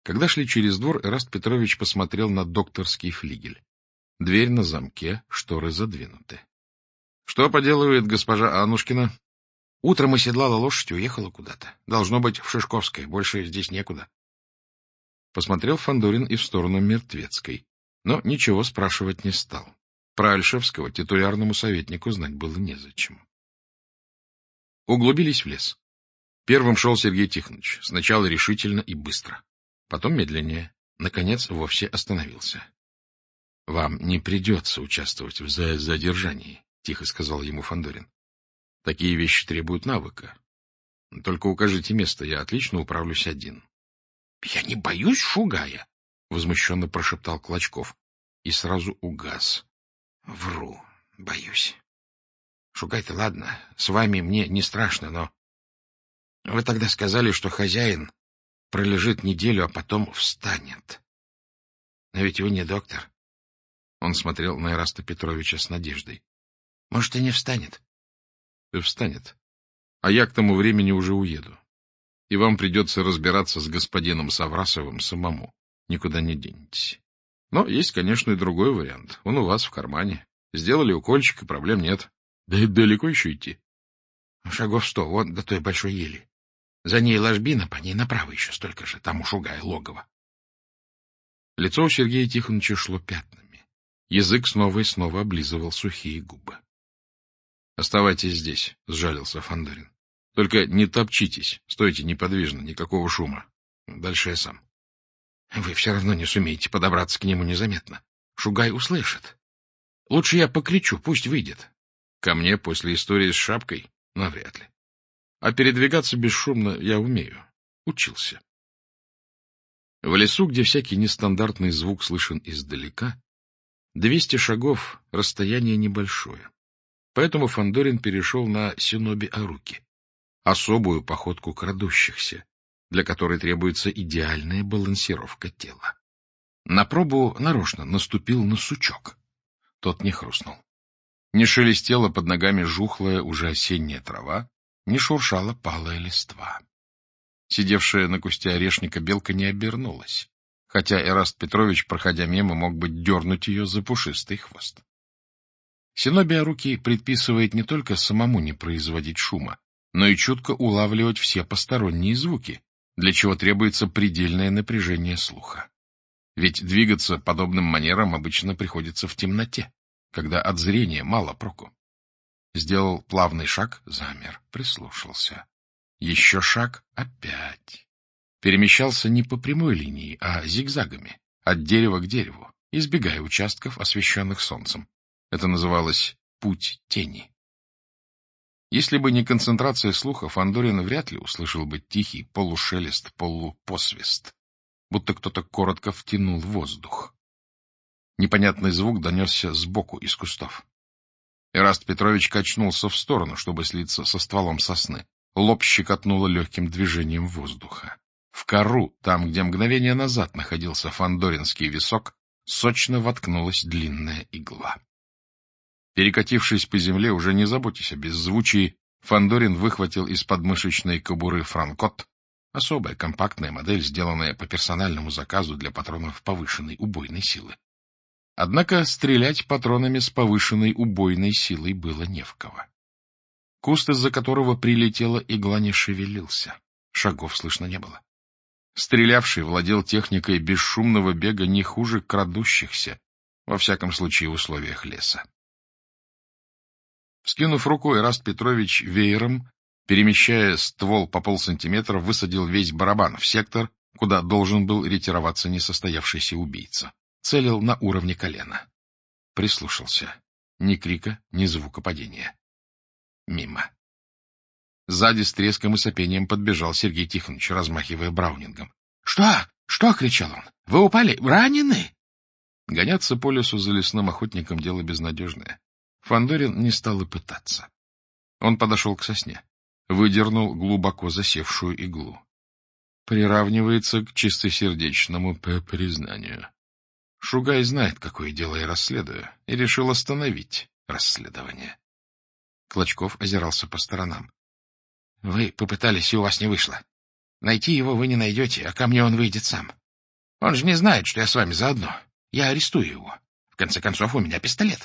Когда шли через двор, Эраст Петрович посмотрел на докторский флигель. Дверь на замке, шторы задвинуты. — Что поделывает госпожа Аннушкина? — Утром оседлала лошадь и уехала куда-то. Должно быть, в Шишковской, больше здесь некуда. Посмотрел Фандорин и в сторону Мертвецкой, но ничего спрашивать не стал. Про Ольшевского титулярному советнику знать было незачем. Углубились в лес. Первым шел Сергей Тихонович, сначала решительно и быстро, потом медленнее, наконец вовсе остановился. — Вам не придется участвовать в задержании, — тихо сказал ему Фандорин. — Такие вещи требуют навыка. Только укажите место, я отлично управлюсь один. — Я не боюсь Шугая, — возмущенно прошептал Клочков и сразу угас. — Вру, боюсь. Шугай-то ладно, с вами мне не страшно, но... Вы тогда сказали, что хозяин пролежит неделю, а потом встанет. Но ведь вы не доктор. Он смотрел на Эраста Петровича с надеждой. Может, и не встанет? Встанет. А я к тому времени уже уеду. И вам придется разбираться с господином Саврасовым самому. Никуда не денетесь. Но есть, конечно, и другой вариант. Он у вас в кармане. Сделали укольчик, и проблем нет. Да и далеко еще идти. Шагов 100, вот до той большой ели. За ней ложбина, по ней направо еще столько же. Там у Шугая логово. Лицо у Сергея Тихоновича шло пятнами. Язык снова и снова облизывал сухие губы. — Оставайтесь здесь, — сжалился Фандорин. — Только не топчитесь, стойте неподвижно, никакого шума. Дальше я сам. — Вы все равно не сумеете подобраться к нему незаметно. Шугай услышит. Лучше я покричу, пусть выйдет. Ко мне после истории с шапкой? Навряд ли. А передвигаться бесшумно я умею. Учился. В лесу, где всякий нестандартный звук слышен издалека, 200 шагов — расстояние небольшое. Поэтому Фандорин перешел на синоби-аруки, особую походку крадущихся, для которой требуется идеальная балансировка тела. На пробу нарочно наступил на сучок. Тот не хрустнул. Не шелестела под ногами жухлая уже осенняя трава, не шуршала палая листва. Сидевшая на кусте орешника белка не обернулась, хотя Эраст Петрович, проходя мимо, мог бы дернуть ее за пушистый хвост. Синобия-руки предписывает не только самому не производить шума, но и чутко улавливать все посторонние звуки, для чего требуется предельное напряжение слуха. Ведь двигаться подобным манером обычно приходится в темноте, когда от зрения мало проку. Сделал плавный шаг, замер, прислушался. Еще шаг, опять. Перемещался не по прямой линии, а зигзагами, от дерева к дереву, избегая участков, освещенных солнцем. Это называлось «путь тени». Если бы не концентрация слуха, Фандорин вряд ли услышал бы тихий полушелест, полупосвист, будто кто-то коротко втянул воздух. Непонятный звук донесся сбоку из кустов. Эраст Петрович качнулся в сторону, чтобы слиться со стволом сосны. Лоб щекотнуло легким движением воздуха. В кору, там, где мгновение назад находился фандоринский висок, сочно воткнулась длинная игла. Перекатившись по земле, уже не заботясь о беззвучии, Фандорин выхватил из подмышечной кобуры франкот, особая компактная модель, сделанная по персональному заказу для патронов повышенной убойной силы. Однако стрелять патронами с повышенной убойной силой было не в кого. Куст, из-за которого прилетела игла, не шевелился. Шагов слышно не было. Стрелявший владел техникой бесшумного бега не хуже крадущихся, во всяком случае в условиях леса. Вскинув руку, Эраст Петрович веером, перемещая ствол по полсантиметра, высадил весь барабан в сектор, куда должен был ретироваться несостоявшийся убийца. Целил на уровне колена. Прислушался. Ни крика, ни звука падения. Мимо. Сзади с треском и сопением подбежал Сергей Тихонович, размахивая браунингом. — Что? Что? — кричал он. — Вы упали? Ранены? Гоняться по лесу за лесным охотником — дело безнадежное. Фандорин не стал и пытаться. Он подошел к сосне, выдернул глубоко засевшую иглу. Приравнивается к чистосердечному признанию. Шугай знает, какое дело я расследую, и решил остановить расследование. Клочков озирался по сторонам. — Вы попытались, и у вас не вышло. Найти его вы не найдете, а ко мне он выйдет сам. Он же не знает, что я с вами заодно. Я арестую его. В конце концов, у меня пистолет.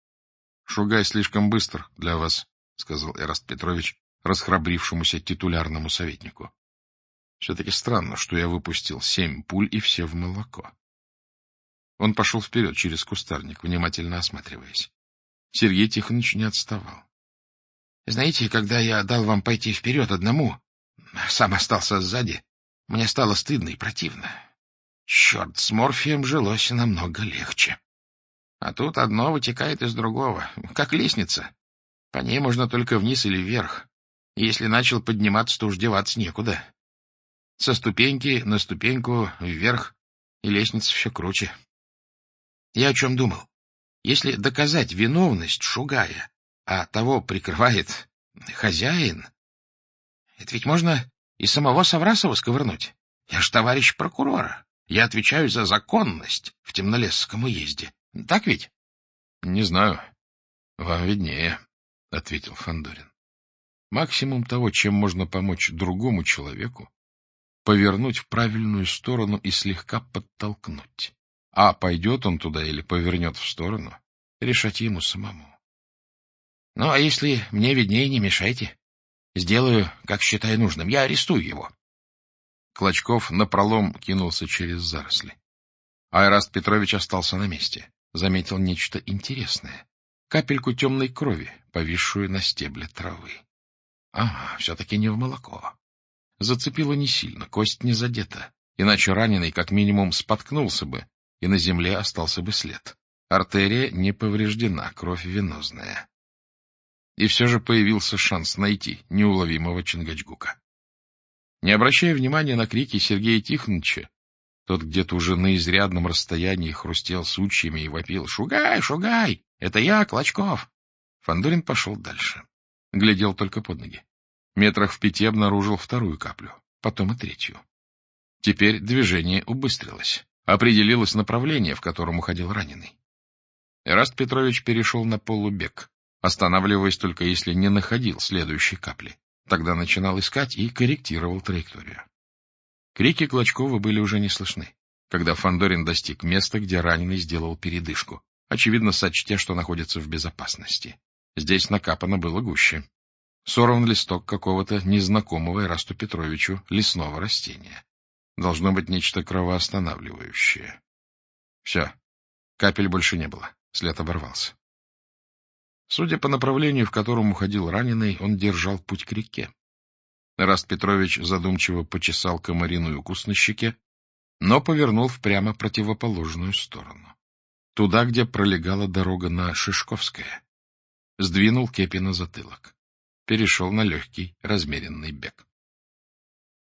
— Шугай слишком быстр для вас, — сказал Эраст Петрович расхрабрившемуся титулярному советнику. — Все-таки странно, что я выпустил 7 пуль и все в молоко. Он пошел вперед через кустарник, внимательно осматриваясь. Сергей Тихонович не отставал. — Знаете, когда я дал вам пойти вперед одному, сам остался сзади, мне стало стыдно и противно. Черт, с морфием жилось намного легче. А тут одно вытекает из другого, как лестница. По ней можно только вниз или вверх. И если начал подниматься, то уж деваться некуда. Со ступеньки на ступеньку вверх, и лестница все круче. Я о чем думал? Если доказать виновность Шугая, а того прикрывает хозяин, это ведь можно и самого Саврасова сковырнуть. Я ж товарищ прокурора. Я отвечаю за законность в Темнолесском уезде. Так ведь? — Не знаю. Вам виднее, — ответил Фандорин. Максимум того, чем можно помочь другому человеку, повернуть в правильную сторону и слегка подтолкнуть. А пойдет он туда или повернет в сторону, решать ему самому. — Ну, а если мне виднее, не мешайте. Сделаю, как считаю нужным. Я арестую его. Клочков напролом кинулся через заросли. Эраст Петрович остался на месте. Заметил нечто интересное. Капельку темной крови, повисшую на стебле травы. Ага, все-таки не в молоко. Зацепило не сильно, кость не задета. Иначе раненый как минимум споткнулся бы, и на земле остался бы след. Артерия не повреждена, кровь венозная. И все же появился шанс найти неуловимого Чингачгука. Не обращая внимания на крики Сергея Тихоновича, тот где-то уже на изрядном расстоянии хрустел сучьями и вопил: «Шугай, Шугай! Это я, Клочков!» Фандорин пошел дальше. Глядел только под ноги. Метрах в 5 обнаружил вторую каплю, потом и третью. Теперь движение убыстрилось. Определилось направление, в котором уходил раненый. Эраст Петрович перешел на полубег, останавливаясь только если не находил следующей капли. Тогда начинал искать и корректировал траекторию. Крики Клочкова были уже не слышны, когда Фандорин достиг места, где раненый сделал передышку, очевидно, сочтя, что находится в безопасности. Здесь накапано было гуще. Сорван листок какого-то незнакомого Эрасту Петровичу лесного растения. Должно быть нечто кровоостанавливающее. Все, капель больше не было, след оборвался. Судя по направлению, в котором уходил раненый, он держал путь к реке. Эраст Петрович задумчиво почесал комариный укус на щеке, но повернул в прямо противоположную сторону. Туда, где пролегала дорога на Шишковское. Сдвинул кепи на затылок. Перешел на легкий, размеренный бег.